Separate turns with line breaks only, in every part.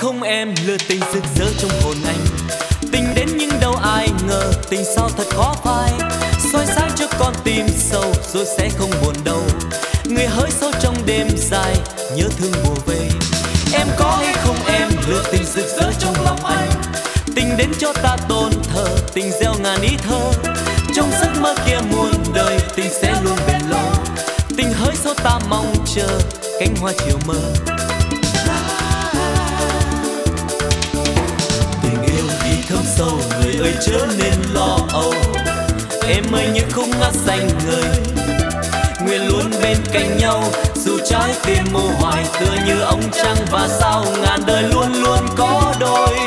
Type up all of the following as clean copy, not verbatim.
không em, lửa tình rực rỡ trong hồn anh. Tình đến nhưng đâu ai ngờ, tình sao thật khó phai. Soi sáng cho con tim sâu, rồi sẽ không buồn đâu. Người hỡi sâu trong đêm dài, nhớ thương mùa về. Em có hay không em, lửa tình rực rỡ trong lòng anh. Tình đến cho ta tôn thờ, tình gieo ngàn ý thơ. Trong giấc mơ kia muôn đời, tình sẽ luôn bền lâu. Tình hỡi sâu ta mong chờ, cánh hoa chiều mơ. Tình yêu đi thấm sâu, người ơi chớ nên lo âu. Em ơi những khúc hát xanh ngời, nguyện luôn bên cạnh nhau. Dù trái tim mù hoài tựa như ông trăng và sao, ngàn đời luôn luôn có đôi.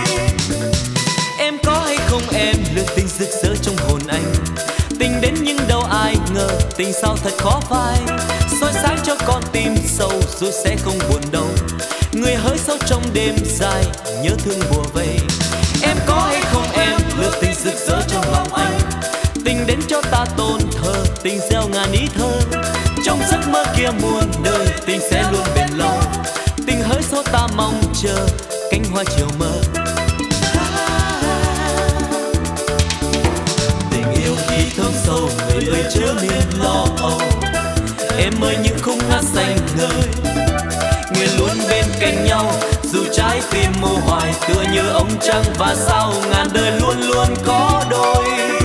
Em có hay không em, lửa tình rực rỡ trong hồn anh. Tình đến nhưng đâu ai ngờ, tình sao thật khó phai. Soi sáng cho con tim sâu, rồi sẽ không buồn đâu. Người hỡi sâu trong đêm dài, nhớ thương bùa vây. Em có hay không em, lửa tình rực rỡ trong lòng anh. Tình đến cho ta tôn thờ, tình gieo ngàn ý thơ. Trong giấc mơ kia muôn đời, tình sẽ luôn bền lâu. Tình hỡi sâu ta mong chờ, cánh hoa chiều mơ. Tình yêu đi thấm sâu, người ơi chớ nên lo âu. Em ơi những khúc hát xanh ngời, nguyện luôn bên cạnh nhau. Dù trái tim mù hoài tựa như ông trăng và sao, ngàn đời luôn luôn có đôi.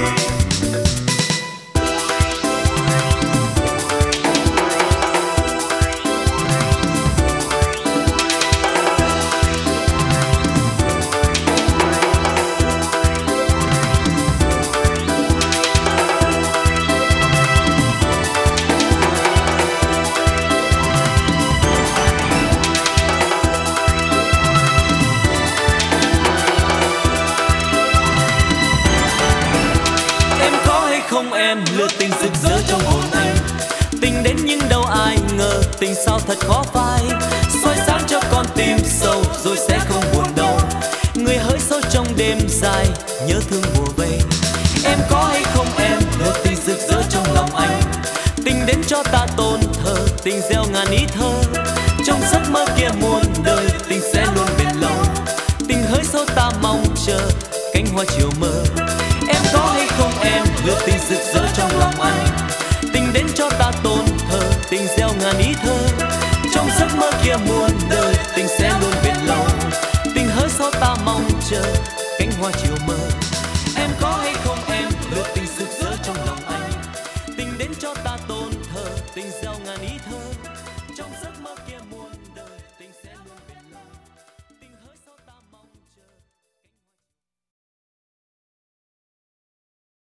Không em, lửa tình rực rỡ trong hồn anh. Tình đến nhưng đâu ai ngờ, tình sao thật khó phai. Soi sáng cho con tim sâu, rồi sẽ không buồn đâu. Người hỡi sâu trong đêm dài, nhớ thương mùa về. Em có hay không em, lửa tình rực rỡ trong lòng anh. Tình đến cho ta tôn thờ, tình gieo ngàn ý thơ. Trong giấc mơ kia muôn đời, tình sẽ luôn bền lâu. Tình hỡi sâu ta mong chờ, cánh hoa chiều mơ. Em có hay không em, lửa tình rực rỡ trong lòng anh. Tình đến cho ta tôn thờ, tình gieo ngàn ý thơ. Trong giấc mơ kia muôn đời, tình sẽ luôn bền lâu. Tình hỡi sao ta mong chờ, cánh hoa chiều mơ. Em có hay không em, lửa tình rực rỡ trong lòng anh. Tình đến cho ta tôn thờ, tình gieo ngàn ý thơ. Trong giấc mơ